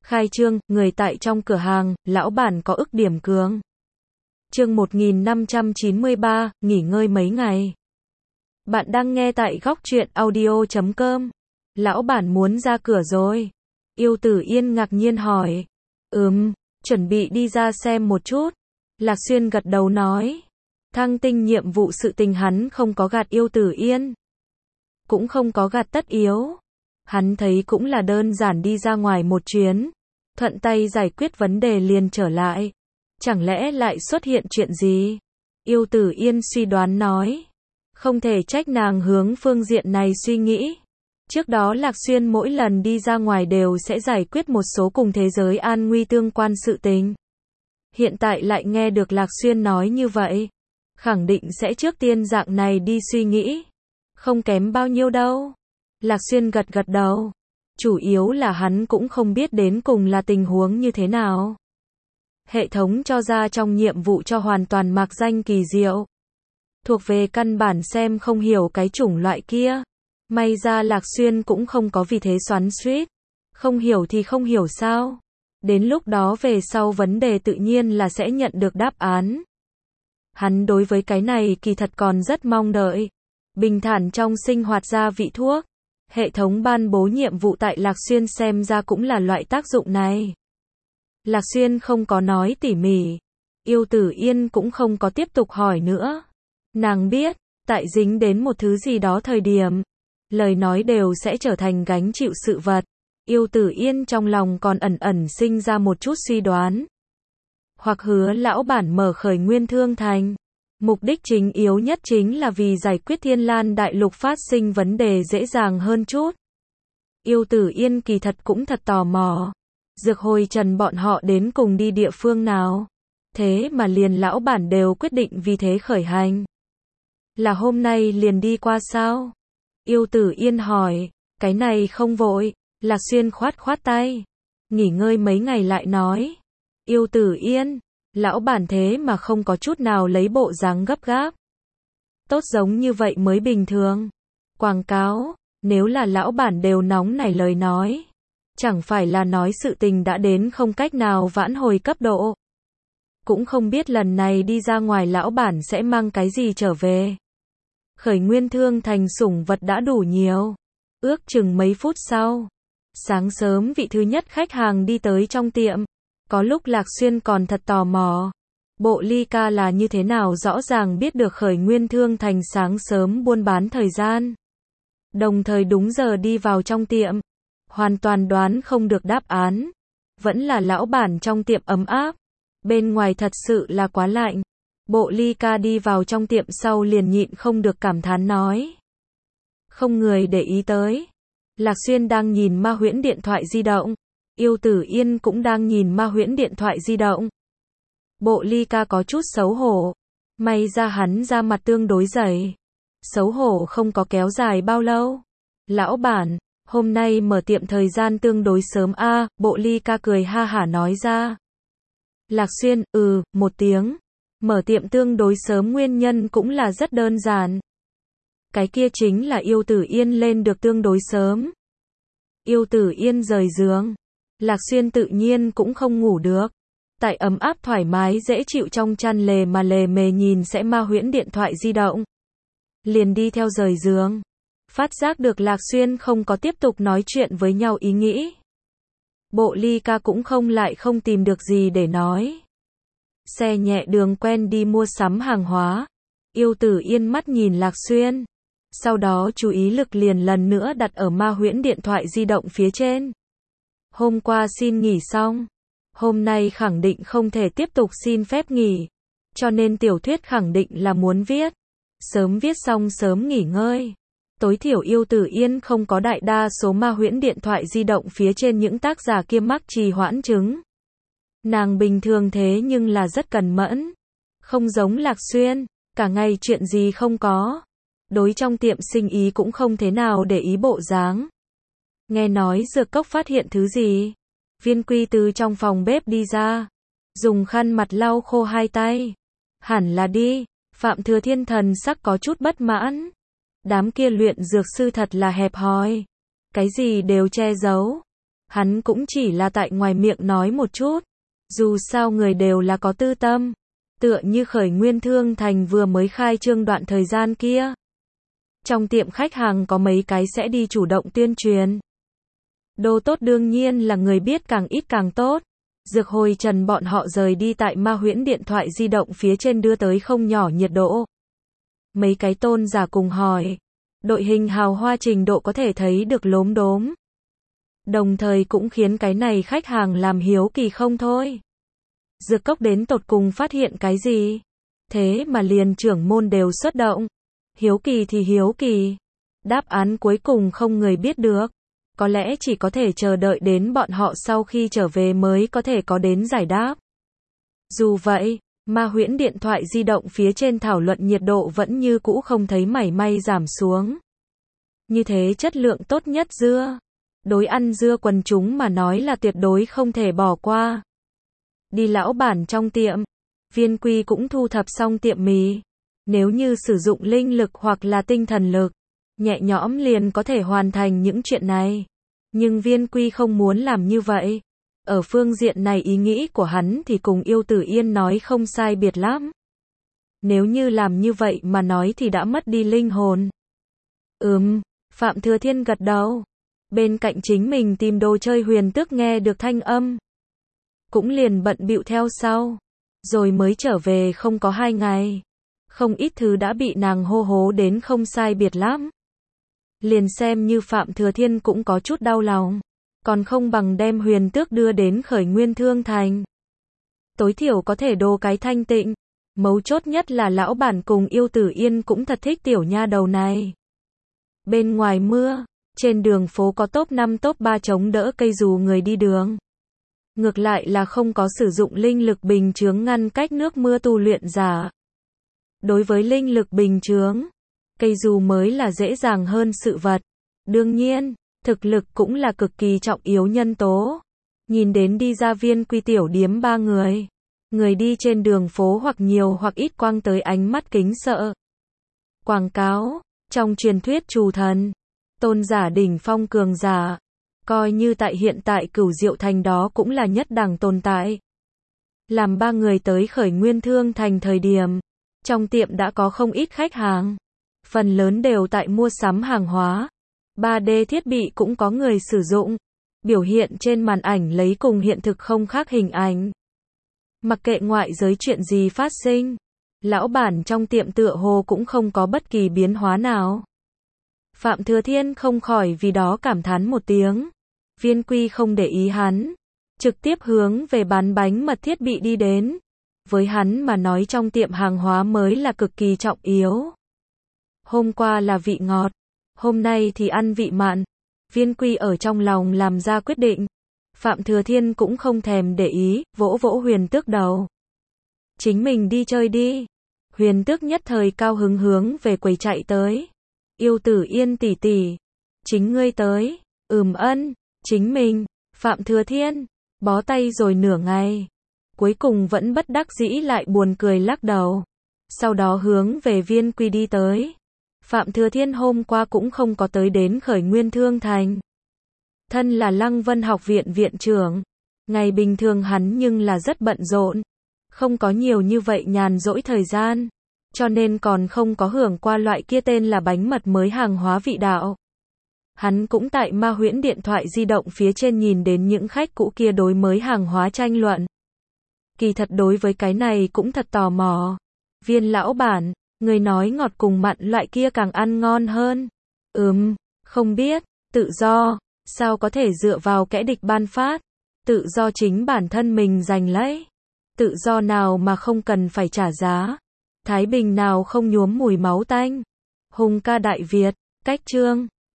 Khai trương, người tại trong cửa hàng, lão bản có ức điểm cường. Chương 1593, nghỉ ngơi mấy ngày. Bạn đang nghe tại góc truyện audio.com. Lão bản muốn ra cửa rồi. Yêu Tử Yên ngạc nhiên hỏi. Chuẩn bị đi ra xem một chút. Lạc Xuyên gật đầu nói. Thăng tinh nhiệm vụ sự tình hắn không có gạt Yêu Tử Yên. Cũng không có gạt Tất Yếu. Hắn thấy cũng là đơn giản đi ra ngoài một chuyến. Thuận tay giải quyết vấn đề liền trở lại. Chẳng lẽ lại xuất hiện chuyện gì? Yêu Tử Yên suy đoán nói. Không thể trách nàng hướng phương diện này suy nghĩ. Trước đó Lạc Xuyên mỗi lần đi ra ngoài đều sẽ giải quyết một số cùng thế giới an nguy tương quan sự tình. Hiện tại lại nghe được Lạc Xuyên nói như vậy. Khẳng định sẽ trước tiên dạng này đi suy nghĩ. Không kém bao nhiêu đâu. Lạc Xuyên gật gật đầu. Chủ yếu là hắn cũng không biết đến cùng là tình huống như thế nào. Hệ thống cho ra trong nhiệm vụ cho hoàn toàn mạc danh kỳ diệu. Thuộc về căn bản xem không hiểu cái chủng loại kia. May ra Lạc Xuyên cũng không có vì thế xoắn xuýt. Không hiểu thì không hiểu sao. Đến lúc đó về sau vấn đề tự nhiên là sẽ nhận được đáp án. Hắn đối với cái này kỳ thật còn rất mong đợi. Bình thản trong sinh hoạt ra vị thuốc. Hệ thống ban bố nhiệm vụ tại Lạc Xuyên xem ra cũng là loại tác dụng này. Lạc Xuyên không có nói tỉ mỉ. Yêu Tử Yên cũng không có tiếp tục hỏi nữa. Nàng biết, tại dính đến một thứ gì đó thời điểm, lời nói đều sẽ trở thành gánh chịu sự vật. Yêu Tử Yên trong lòng còn ẩn ẩn sinh ra một chút suy đoán. Hoặc hứa lão bản mở khởi Nguyên Thương Thành. Mục đích chính yếu nhất chính là vì giải quyết Thiên Lan Đại Lục phát sinh vấn đề dễ dàng hơn chút. Yêu Tử Yên kỳ thật cũng thật tò mò. Dược Hồi Trần bọn họ đến cùng đi địa phương nào? Thế mà liền lão bản đều quyết định vì thế khởi hành. Là hôm nay liền đi qua sao? Yêu Tử Yên hỏi. Cái này không vội. Lạc Xuyên khoát khoát tay. Nghỉ ngơi mấy ngày lại nói. Yêu Tử Yên. Lão bản thế mà không có chút nào lấy bộ dáng gấp gáp. Tốt giống như vậy mới bình thường. Quảng cáo. Nếu là lão bản đều nóng nảy lời nói. Chẳng phải là nói sự tình đã đến không cách nào vãn hồi cấp độ. Cũng không biết lần này đi ra ngoài lão bản sẽ mang cái gì trở về. Khởi Nguyên Thương Thành sủng vật đã đủ nhiều. Ước chừng mấy phút sau. Sáng sớm vị thứ nhất khách hàng đi tới trong tiệm. Có lúc Lạc Xuyên còn thật tò mò. Bộ ly ca là như thế nào rõ ràng biết được Khởi Nguyên Thương Thành sáng sớm buôn bán thời gian. Đồng thời đúng giờ đi vào trong tiệm. Hoàn toàn đoán không được đáp án. Vẫn là lão bản trong tiệm ấm áp. Bên ngoài thật sự là quá lạnh. Bộ ly ca đi vào trong tiệm sau liền nhịn không được cảm thán nói. Không người để ý tới. Lạc Xuyên đang nhìn ma huyễn điện thoại di động. Yêu Tử Yên cũng đang nhìn ma huyễn điện thoại di động. Bộ ly ca có chút xấu hổ. May ra hắn ra mặt tương đối dày. Xấu hổ không có kéo dài bao lâu. Lão bản, hôm nay mở tiệm thời gian tương đối sớm a. Bộ ly ca cười ha hả nói ra. Lạc Xuyên, một tiếng. Mở tiệm tương đối sớm nguyên nhân cũng là rất đơn giản. Cái kia chính là Yêu Tử Yên lên được tương đối sớm. Yêu Tử Yên rời giường. Lạc Xuyên tự nhiên cũng không ngủ được. Tại ấm áp thoải mái dễ chịu trong chăn lề mà lề mề nhìn sẽ ma huyễn điện thoại di động. Liền đi theo rời giường. Phát giác được Lạc Xuyên không có tiếp tục nói chuyện với nhau ý nghĩ. Bộ ly ca cũng không tìm được gì để nói. Xe nhẹ đường quen đi mua sắm hàng hóa. Yêu Tử Yên mắt nhìn Lạc Xuyên. Sau đó chú ý lực liền lần nữa đặt ở ma huyễn điện thoại di động phía trên. Hôm qua xin nghỉ xong. Hôm nay khẳng định không thể tiếp tục xin phép nghỉ. Cho nên tiểu thuyết khẳng định là muốn viết. Sớm viết xong sớm nghỉ ngơi. Tối thiểu Yêu Tử Yên không có đại đa số ma huyễn điện thoại di động phía trên những tác giả kia mắc trì hoãn chứng. Nàng bình thường thế nhưng là rất cần mẫn. Không giống Lạc Xuyên, cả ngày chuyện gì không có. Đối trong tiệm sinh ý cũng không thế nào để ý bộ dáng. Nghe nói Dược Cốc phát hiện thứ gì. Viên Quy từ trong phòng bếp đi ra. Dùng khăn mặt lau khô hai tay. Hẳn là đi. Phạm Thừa Thiên thần sắc có chút bất mãn. Đám kia luyện dược sư thật là hẹp hòi. Cái gì đều che giấu. Hắn cũng chỉ là tại ngoài miệng nói một chút. Dù sao người đều là có tư tâm. Tựa như Khởi Nguyên Thương Thành vừa mới khai trương đoạn thời gian kia. Trong tiệm khách hàng có mấy cái sẽ đi chủ động tuyên truyền. Đồ tốt đương nhiên là người biết càng ít càng tốt. Dược Hồi Trần bọn họ rời đi tại Ma Huyễn điện thoại di động phía trên đưa tới không nhỏ nhiệt độ. Mấy cái tôn giả cùng hỏi. Đội hình hào hoa trình độ có thể thấy được lốm đốm. Đồng thời cũng khiến cái này khách hàng làm hiếu kỳ không thôi. Dược cốc đến tột cùng phát hiện cái gì? Thế mà liền trưởng môn đều xuất động. Hiếu kỳ thì hiếu kỳ. Đáp án cuối cùng không người biết được. Có lẽ chỉ có thể chờ đợi đến bọn họ sau khi trở về mới có thể có đến giải đáp. Dù vậy, Ma Huyễn điện thoại di động phía trên thảo luận nhiệt độ vẫn như cũ không thấy mảy may giảm xuống. Như thế chất lượng tốt nhất dưa. Đối ăn dưa quần chúng mà nói là tuyệt đối không thể bỏ qua. Đi lão bản trong tiệm, Viên Quy cũng thu thập xong tiệm mì. Nếu như sử dụng linh lực hoặc là tinh thần lực, nhẹ nhõm liền có thể hoàn thành những chuyện này. Nhưng Viên Quy không muốn làm như vậy. Ở phương diện này ý nghĩ của hắn thì cùng Yêu Tử Yên nói không sai biệt lắm. Nếu như làm như vậy mà nói thì đã mất đi linh hồn. Phạm Thừa Thiên gật đầu. Bên cạnh chính mình tìm đồ chơi Huyền Tước nghe được thanh âm. Cũng liền bận bịu theo sau. Rồi mới trở về không có 2 ngày. Không ít thứ đã bị nàng hô hố đến không sai biệt lắm. Liền xem như Phạm Thừa Thiên cũng có chút đau lòng. Còn không bằng đem Huyền Tước đưa đến Khởi Nguyên Thương Thành. Tối thiểu có thể đồ cái thanh tịnh. Mấu chốt nhất là lão bản cùng Yêu Tử Yên cũng thật thích tiểu nha đầu này. Bên ngoài mưa, trên đường phố có top 5 top 3 chống đỡ cây dù người đi đường. Ngược lại là không có sử dụng linh lực bình chướng ngăn cách nước mưa tu luyện giả. Đối với linh lực bình chướng, cây dù mới là dễ dàng hơn sự vật. Đương nhiên, thực lực cũng là cực kỳ trọng yếu nhân tố. Nhìn đến đi ra Viên Quy tiểu điếm 3 người. Người đi trên đường phố hoặc nhiều hoặc ít quăng tới ánh mắt kính sợ. Quảng cáo, trong truyền thuyết trù thần, tôn giả đỉnh phong cường giả. Coi như tại hiện tại Cửu Diệu Thành đó cũng là nhất đẳng tồn tại. Làm 3 người tới Khởi Nguyên Thương Thành thời điểm, trong tiệm đã có không ít khách hàng. Phần lớn đều tại mua sắm hàng hóa. 3D thiết bị cũng có người sử dụng. Biểu hiện trên màn ảnh lấy cùng hiện thực không khác hình ảnh. Mặc kệ ngoại giới chuyện gì phát sinh, lão bản trong tiệm tựa hồ cũng không có bất kỳ biến hóa nào. Phạm Thừa Thiên không khỏi vì đó cảm thán một tiếng. Viên Quy không để ý hắn, trực tiếp hướng về bán bánh mật thiết bị đi đến. Với hắn mà nói trong tiệm hàng hóa mới là cực kỳ trọng yếu. Hôm qua là vị ngọt, hôm nay thì ăn vị mặn. Viên Quy ở trong lòng làm ra quyết định. Phạm Thừa Thiên cũng không thèm để ý, vỗ vỗ Huyền Tước đầu. Chính mình đi chơi đi. Huyền Tước nhất thời cao hứng hướng về quầy chạy tới. Yêu Tử Yên tỷ tỷ, chính ngươi tới. Ân, chính mình. Phạm Thừa Thiên bó tay rồi nửa ngày, cuối cùng vẫn bất đắc dĩ lại buồn cười lắc đầu. Sau đó hướng về Viên Quy đi tới. Phạm Thừa Thiên hôm qua cũng không có tới đến Khởi Nguyên Thương Thành. Thân là Lăng Vân học viện viện trưởng, ngày bình thường hắn nhưng là rất bận rộn, không có nhiều như vậy nhàn rỗi thời gian, cho nên còn không có hưởng qua loại kia tên là bánh mật mới hàng hóa vị đạo. Hắn cũng tại Ma Huyễn điện thoại di động phía trên nhìn đến những khách cũ kia đối mới hàng hóa tranh luận. Kỳ thật đối với cái này cũng thật tò mò. Viên lão bản, người nói ngọt cùng mặn loại kia càng ăn ngon hơn. Không biết, tự do, sao có thể dựa vào kẻ địch ban phát. Tự do chính bản thân mình giành lấy. Tự do nào mà không cần phải trả giá. Thái bình nào không nhuốm mùi máu tanh. Hùng ca Đại Việt, cách chương.